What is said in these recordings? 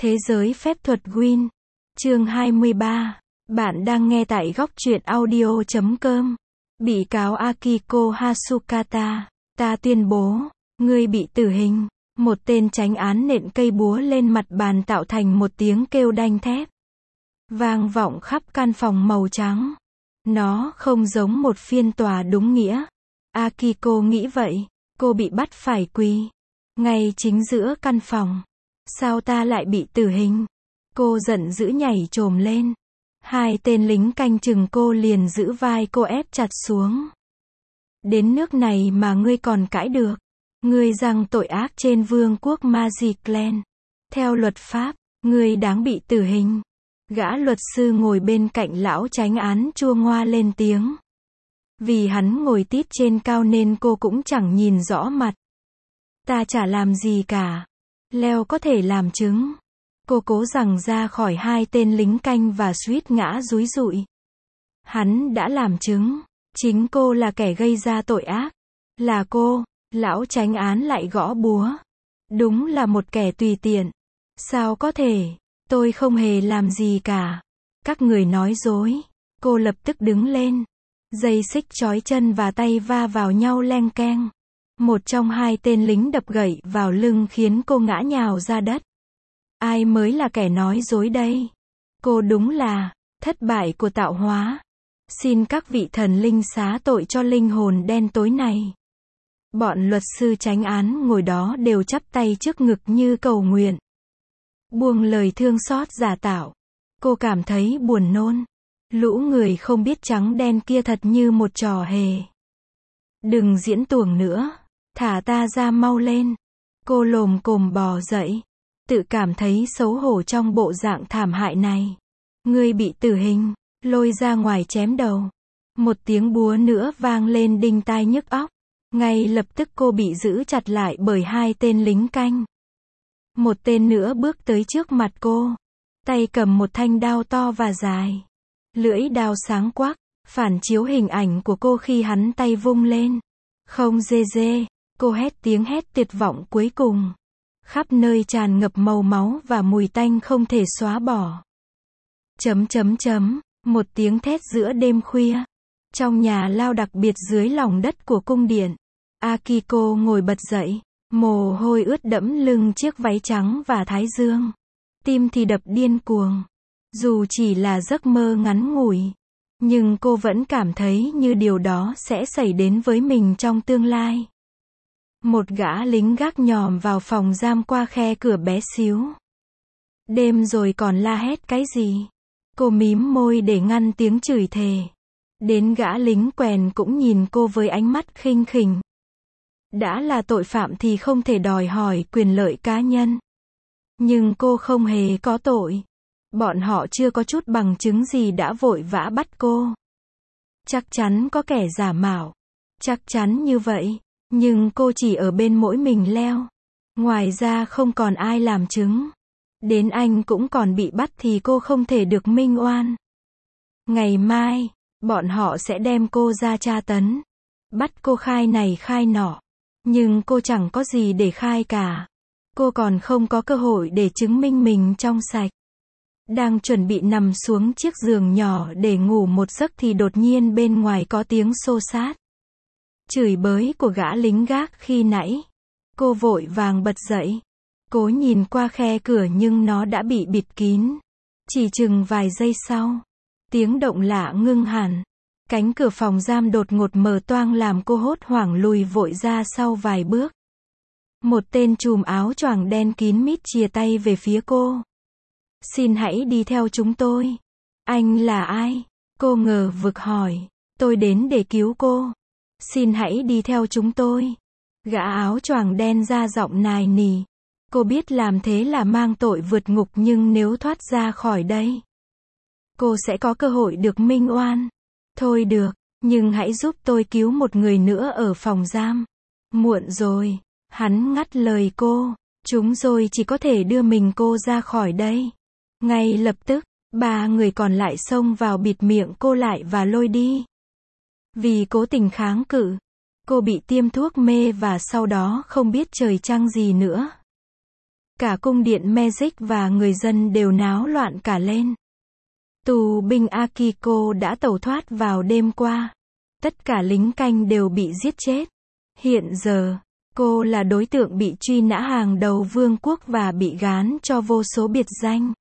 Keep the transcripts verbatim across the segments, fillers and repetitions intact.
Thế giới phép thuật Gwyn. Chương hai mươi ba. Bạn đang nghe tại góc truyện audio chấm com. Bị cáo Akiko Hasukata. Ta tuyên bố, ngươi bị tử hình. Một tên chánh án nện cây búa lên mặt bàn tạo thành một tiếng kêu đanh thép. Vang vọng khắp căn phòng màu trắng. Nó không giống một phiên tòa đúng nghĩa. Akiko nghĩ vậy. Cô bị bắt phải quỳ. Ngay chính giữa căn phòng. Sao ta lại bị tử hình? Cô giận dữ nhảy chồm lên. Hai tên lính canh chừng cô liền giữ vai cô ép chặt xuống. Đến nước này mà ngươi còn cãi được. Ngươi giăng tội ác trên vương quốc Magicland. Theo luật pháp, ngươi đáng bị tử hình. Gã luật sư ngồi bên cạnh lão chánh án chua ngoa lên tiếng. Vì hắn ngồi tít trên cao nên cô cũng chẳng nhìn rõ mặt. Ta chả làm gì cả. Leo có thể làm chứng. Cô cố giằng ra khỏi hai tên lính canh và suýt ngã dúi dụi. Hắn đã làm chứng. Chính cô là kẻ gây ra tội ác. Là cô. Lão chánh án lại gõ búa. Đúng là một kẻ tùy tiện. Sao có thể? Tôi không hề làm gì cả. Các người nói dối. Cô lập tức đứng lên. Dây xích trói chân và tay va vào nhau leng keng. Một trong hai tên lính đập gậy vào lưng khiến cô ngã nhào ra đất. Ai mới là kẻ nói dối đây? Cô đúng là thất bại của tạo hóa. Xin các vị thần linh xá tội cho linh hồn đen tối này. Bọn luật sư chánh án ngồi đó đều chắp tay trước ngực như cầu nguyện. Buông lời thương xót giả tạo. Cô cảm thấy buồn nôn. Lũ người không biết trắng đen kia thật như một trò hề. Đừng diễn tuồng nữa. Thả ta ra mau lên. Cô lồm cồm bò dậy. Tự cảm thấy xấu hổ trong bộ dạng thảm hại này. Ngươi bị tử hình. Lôi ra ngoài chém đầu. Một tiếng búa nữa vang lên đinh tai nhức óc. Ngay lập tức cô bị giữ chặt lại bởi hai tên lính canh. Một tên nữa bước tới trước mặt cô. Tay cầm một thanh đao to và dài. Lưỡi đao sáng quắc, phản chiếu hình ảnh của cô khi hắn tay vung lên. Không dê dê, cô hét tiếng hét tuyệt vọng cuối cùng. Khắp nơi tràn ngập màu máu và mùi tanh không thể xóa bỏ. Chấm chấm chấm, một tiếng thét giữa đêm khuya. Trong nhà lao đặc biệt dưới lòng đất của cung điện. Akiko ngồi bật dậy, mồ hôi ướt đẫm lưng chiếc váy trắng và thái dương. Tim thì đập điên cuồng. Dù chỉ là giấc mơ ngắn ngủi, nhưng cô vẫn cảm thấy như điều đó sẽ xảy đến với mình trong tương lai. Một gã lính gác nhòm vào phòng giam qua khe cửa bé xíu. Đêm rồi còn la hét cái gì? Cô mím môi để ngăn tiếng chửi thề. Đến gã lính quèn cũng nhìn cô với ánh mắt khinh khỉnh. Đã là tội phạm thì không thể đòi hỏi quyền lợi cá nhân. Nhưng cô không hề có tội. Bọn họ chưa có chút bằng chứng gì đã vội vã bắt cô. Chắc chắn có kẻ giả mạo. Chắc chắn như vậy. Nhưng cô chỉ ở bên mỗi mình Leo. Ngoài ra không còn ai làm chứng. Đến anh cũng còn bị bắt thì cô không thể được minh oan. Ngày mai, bọn họ sẽ đem cô ra tra tấn. Bắt cô khai này khai nọ. Nhưng cô chẳng có gì để khai cả. Cô còn không có cơ hội để chứng minh mình trong sạch. Đang chuẩn bị nằm xuống chiếc giường nhỏ để ngủ một giấc thì đột nhiên bên ngoài có tiếng xô xát. Chửi bới của gã lính gác khi nãy. Cô vội vàng bật dậy. Cố nhìn qua khe cửa nhưng nó đã bị bịt kín. Chỉ chừng vài giây sau. Tiếng động lạ ngưng hẳn. Cánh cửa phòng giam đột ngột mở toang làm cô hốt hoảng lùi vội ra sau vài bước. Một tên trùm áo choàng đen kín mít chìa tay về phía cô. Xin hãy đi theo chúng tôi. Anh là ai? Cô ngờ vực hỏi. Tôi đến để cứu cô. Xin hãy đi theo chúng tôi. Gã áo choàng đen ra giọng nài nỉ. Cô biết làm thế là mang tội vượt ngục nhưng nếu thoát ra khỏi đây, cô sẽ có cơ hội được minh oan. Thôi được, nhưng hãy giúp tôi cứu một người nữa ở phòng giam. Muộn rồi. Hắn ngắt lời cô. Chúng rồi chỉ có thể đưa mình cô ra khỏi đây. Ngay lập tức, ba người còn lại xông vào bịt miệng cô lại và lôi đi. Vì cố tình kháng cự, cô bị tiêm thuốc mê và sau đó không biết trời trăng gì nữa. Cả cung điện Magic và người dân đều náo loạn cả lên. Tù binh Akiko đã tẩu thoát vào đêm qua. Tất cả lính canh đều bị giết chết. Hiện giờ, cô là đối tượng bị truy nã hàng đầu vương quốc và bị gán cho vô số biệt danh.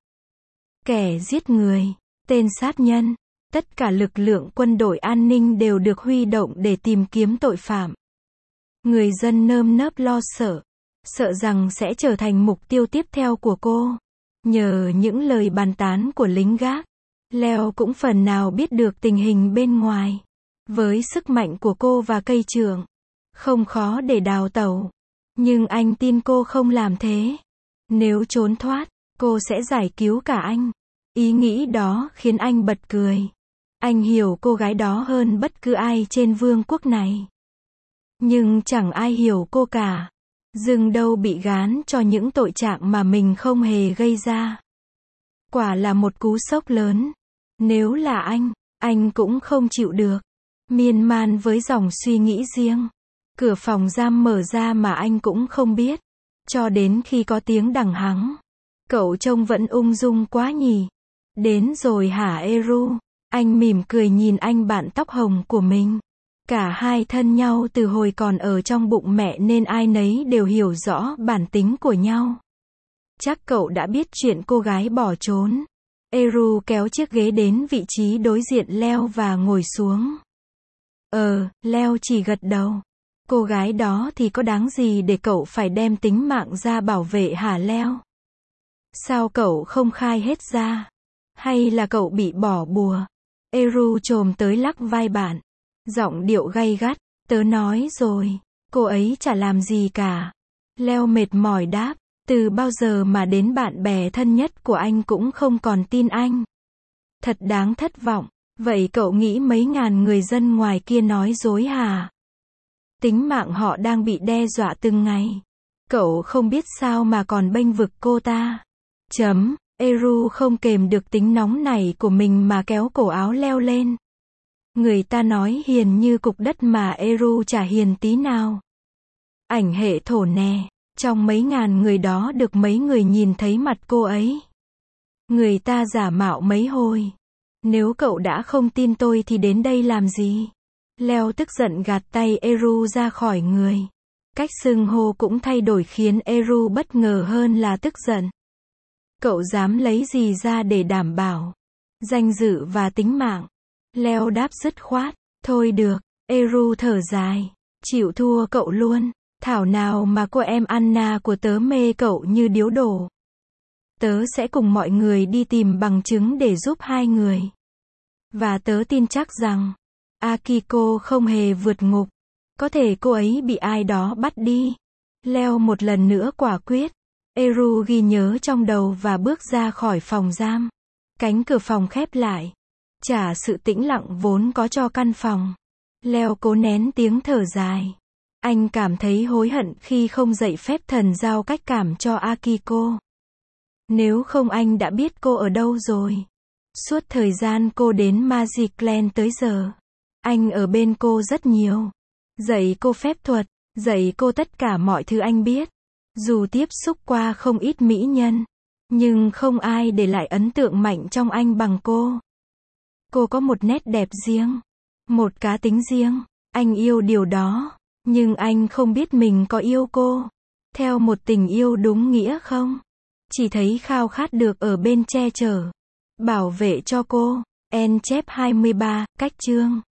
Kẻ giết người, tên sát nhân. Tất cả lực lượng quân đội an ninh đều được huy động để tìm kiếm tội phạm. Người dân nơm nớp lo sợ, sợ rằng sẽ trở thành mục tiêu tiếp theo của cô. Nhờ những lời bàn tán của lính gác, Leo cũng phần nào biết được tình hình bên ngoài. Với sức mạnh của cô và cây trượng, không khó để đào tẩu. Nhưng anh tin cô không làm thế. Nếu trốn thoát, cô sẽ giải cứu cả anh. Ý nghĩ đó khiến anh bật cười. Anh hiểu cô gái đó hơn bất cứ ai trên vương quốc này. Nhưng chẳng ai hiểu cô cả. Dừng đâu bị gán cho những tội trạng mà mình không hề gây ra. Quả là một cú sốc lớn. Nếu là anh, anh cũng không chịu được. Miên man với dòng suy nghĩ riêng. Cửa phòng giam mở ra mà anh cũng không biết. Cho đến khi có tiếng đằng hắng. Cậu trông vẫn ung dung quá nhỉ. Đến rồi hả Eru? Anh mỉm cười nhìn anh bạn tóc hồng của mình. Cả hai thân nhau từ hồi còn ở trong bụng mẹ nên ai nấy đều hiểu rõ bản tính của nhau. Chắc cậu đã biết chuyện cô gái bỏ trốn. Eru kéo chiếc ghế đến vị trí đối diện Leo và ngồi xuống. Ờ, Leo chỉ gật đầu. Cô gái đó thì có đáng gì để cậu phải đem tính mạng ra bảo vệ hả Leo? Sao cậu không khai hết ra? Hay là cậu bị bỏ bùa? Eru chồm tới lắc vai bạn. Giọng điệu gay gắt. Tớ nói rồi, cô ấy chả làm gì cả. Leo mệt mỏi đáp. Từ bao giờ mà đến bạn bè thân nhất của anh cũng không còn tin anh. Thật đáng thất vọng. Vậy cậu nghĩ mấy ngàn người dân ngoài kia nói dối hả? Tính mạng họ đang bị đe dọa từng ngày. Cậu không biết sao mà còn bênh vực cô ta. Chấm. Eru không kềm được tính nóng này của mình mà kéo cổ áo Leo lên. Người ta nói hiền như cục đất mà Eru chả hiền tí nào. Ảnh hệ thổ nè. Trong mấy ngàn người đó được mấy người nhìn thấy mặt cô ấy. Người ta giả mạo mấy hồi. Nếu cậu đã không tin tôi thì đến đây làm gì? Leo tức giận gạt tay Eru ra khỏi người. Cách xưng hô cũng thay đổi khiến Eru bất ngờ hơn là tức giận. Cậu dám lấy gì ra để đảm bảo danh dự và tính mạng? Leo đáp dứt khoát. Thôi được. Eru thở dài. Chịu thua cậu luôn. Thảo nào mà cô em Anna của tớ mê cậu như điếu đổ. Tớ sẽ cùng mọi người đi tìm bằng chứng để giúp hai người. Và tớ tin chắc rằng Akiko không hề vượt ngục. Có thể cô ấy bị ai đó bắt đi. Leo một lần nữa quả quyết. Eru ghi nhớ trong đầu và bước ra khỏi phòng giam. Cánh cửa phòng khép lại. Trả sự tĩnh lặng vốn có cho căn phòng. Leo cố nén tiếng thở dài. Anh cảm thấy hối hận khi không dạy phép thần giao cách cảm cho Akiko. Nếu không anh đã biết cô ở đâu rồi. Suốt thời gian cô đến Magicland tới giờ, anh ở bên cô rất nhiều. Dạy cô phép thuật, dạy cô tất cả mọi thứ anh biết. Dù tiếp xúc qua không ít mỹ nhân, nhưng không ai để lại ấn tượng mạnh trong anh bằng cô. Cô có một nét đẹp riêng, một cá tính riêng. Anh yêu điều đó, nhưng anh không biết mình có yêu cô theo một tình yêu đúng nghĩa không. Chỉ thấy khao khát được ở bên che chở, bảo vệ cho cô. En chép hai mươi ba, cách chương